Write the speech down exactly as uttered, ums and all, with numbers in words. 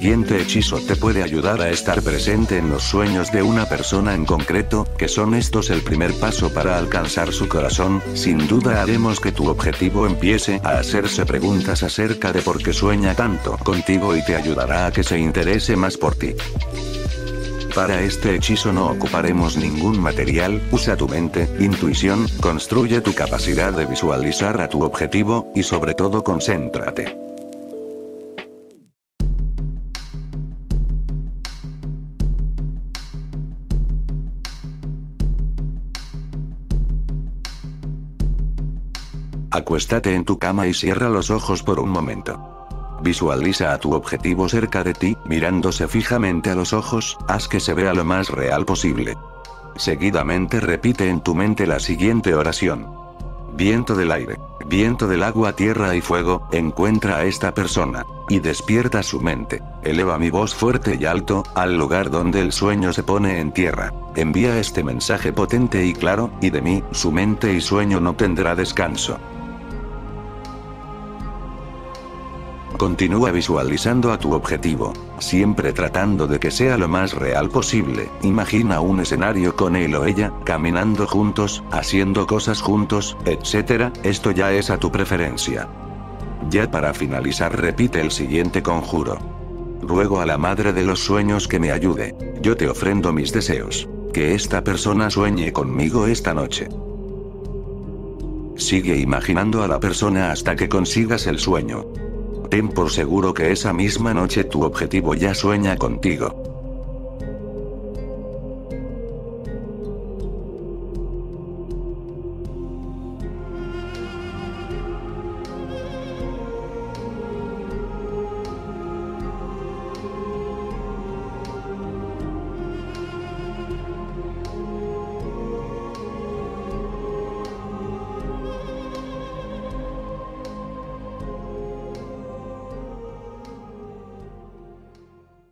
siguiente hechizo te puede ayudar a estar presente en los sueños de una persona en concreto, que son estos el primer paso para alcanzar su corazón. Sin duda haremos que tu objetivo empiece a hacerse preguntas acerca de por qué sueña tanto contigo y te ayudará a que se interese más por ti. Para este hechizo no ocuparemos ningún material, usa tu mente, intuición, construye tu capacidad de visualizar a tu objetivo, y sobre todo concéntrate. Acuéstate en tu cama y cierra los ojos por un momento. Visualiza a tu objetivo cerca de ti, mirándose fijamente a los ojos, haz que se vea lo más real posible. Seguidamente repite en tu mente la siguiente oración. Viento del aire, viento del agua, tierra y fuego, encuentra a esta persona, y despierta su mente. Eleva mi voz fuerte y alto, al lugar donde el sueño se pone en tierra. Envía este mensaje potente y claro, y de mí, su mente y sueño no tendrá descanso. Continúa visualizando a tu objetivo, siempre tratando de que sea lo más real posible. Imagina un escenario con él o ella, caminando juntos, haciendo cosas juntos, etcétera. Esto ya es a tu preferencia. Ya para finalizar repite el siguiente conjuro. Ruego a la madre de los sueños que me ayude. Yo te ofrendo mis deseos. Que esta persona sueñe conmigo esta noche. Sigue imaginando a la persona hasta que consigas el sueño. Ten por seguro que esa misma noche tu objetivo ya sueña contigo.